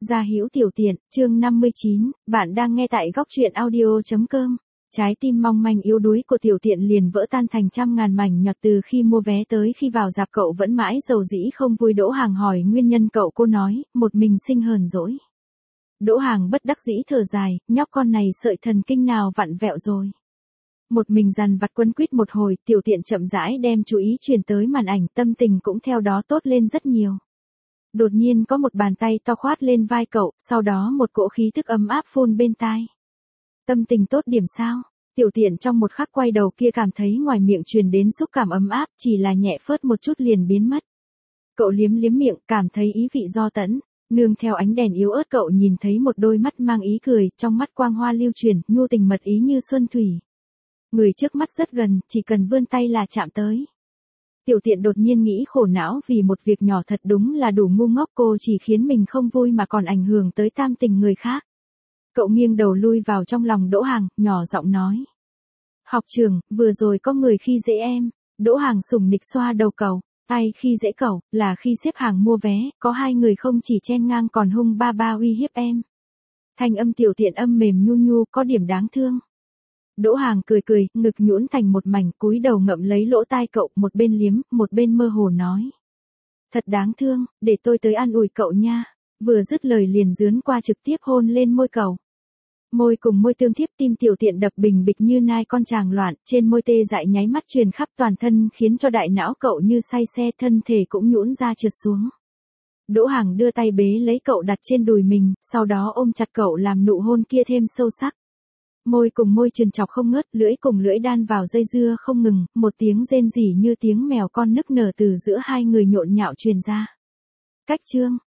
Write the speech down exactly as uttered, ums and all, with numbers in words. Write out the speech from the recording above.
Gia Hữu Tiểu Tiện, chương năm mươi chín, bạn đang nghe tại góc truyện audio chấm com. Trái tim mong manh yếu đuối của Tiểu Tiện liền vỡ tan thành trăm ngàn mảnh nhọt từ khi mua vé tới khi vào rạp. Cậu vẫn mãi dầu dĩ không vui. Đỗ Hàng hỏi nguyên nhân. Cậu cô nói, một mình sinh hờn dỗi. Đỗ Hàng bất đắc dĩ thở dài, nhóc con này sợi thần kinh nào vặn vẹo rồi. Một mình dằn vặt quấn quýt một hồi, Tiểu Tiện chậm rãi đem chú ý chuyển tới màn ảnh, tâm tình cũng theo đó tốt lên rất nhiều. Đột nhiên có một bàn tay to khoát lên vai cậu, sau đó một cỗ khí thức ấm áp phun bên tai. Tâm tình tốt điểm sao? Tiểu Tiện trong một khắc quay đầu kia cảm thấy ngoài miệng truyền đến xúc cảm ấm áp, chỉ là nhẹ phớt một chút liền biến mất. Cậu liếm liếm miệng, cảm thấy ý vị do tẫn. Nương theo ánh đèn yếu ớt cậu nhìn thấy một đôi mắt mang ý cười, trong mắt quang hoa lưu truyền, nhu tình mật ý như xuân thủy. Người trước mắt rất gần, chỉ cần vươn tay là chạm tới. Tiểu Tiện đột nhiên nghĩ khổ não vì một việc nhỏ thật đúng là đủ ngu ngốc, cô chỉ khiến mình không vui mà còn ảnh hưởng tới tam tình người khác. Cậu nghiêng đầu lui vào trong lòng Đỗ Hàng, nhỏ giọng nói. Học trường, vừa rồi có người khi dễ em. Đỗ Hàng sủng nịch xoa đầu cậu. Ai khi dễ cậu, là khi xếp hàng mua vé, có hai người không chỉ chen ngang còn hung ba ba uy hiếp em. Thanh âm Tiểu Tiện âm mềm nhu nhu, có điểm đáng thương. Đỗ Hàng cười cười, ngực nhũn thành một mảnh, cúi đầu ngậm lấy lỗ tai cậu, một bên liếm, một bên mơ hồ nói. Thật đáng thương, để tôi tới an ủi cậu nha. Vừa dứt lời liền dướn qua trực tiếp hôn lên môi cậu. Môi cùng môi tương tiếp, tim Tiểu Tiện đập bình bịch như nai con tràng loạn, trên môi tê dại nháy mắt truyền khắp toàn thân khiến cho đại não cậu như say xe, thân thể cũng nhũn ra trượt xuống. Đỗ Hàng đưa tay bế lấy cậu đặt trên đùi mình, sau đó ôm chặt cậu làm nụ hôn kia thêm sâu sắc. Môi cùng môi trần chọc không ngớt, lưỡi cùng lưỡi đan vào dây dưa không ngừng, một tiếng rên rỉ như tiếng mèo con nức nở từ giữa hai người nhộn nhạo truyền ra. Cách chương,